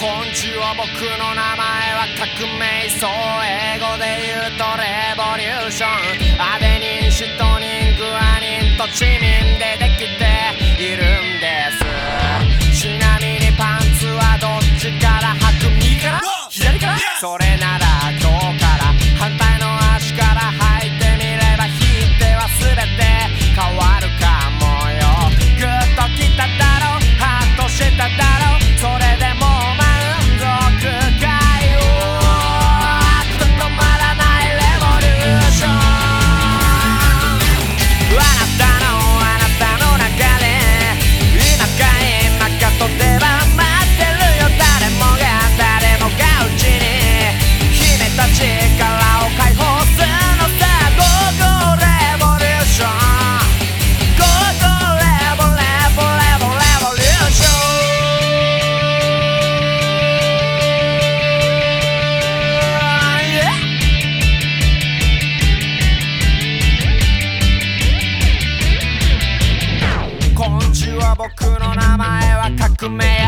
今週は僕の名前は革命そう英語で言うとレボリューションアデニンシトニングアニンとチミンでできているんですちなみにパンツはどっちから履く右から左からそれなら今日から反対の足から履いてみれば引いては全て変わるかもよグッときただろハッとしただろそれでもう満足かよ止まらないレボリューションあなたの中で今か今かと出番待ってるよ誰もがうちに秘めた力を解放するのさ Go Go レボリューション Go Go レボリューション今週は僕の名前は革命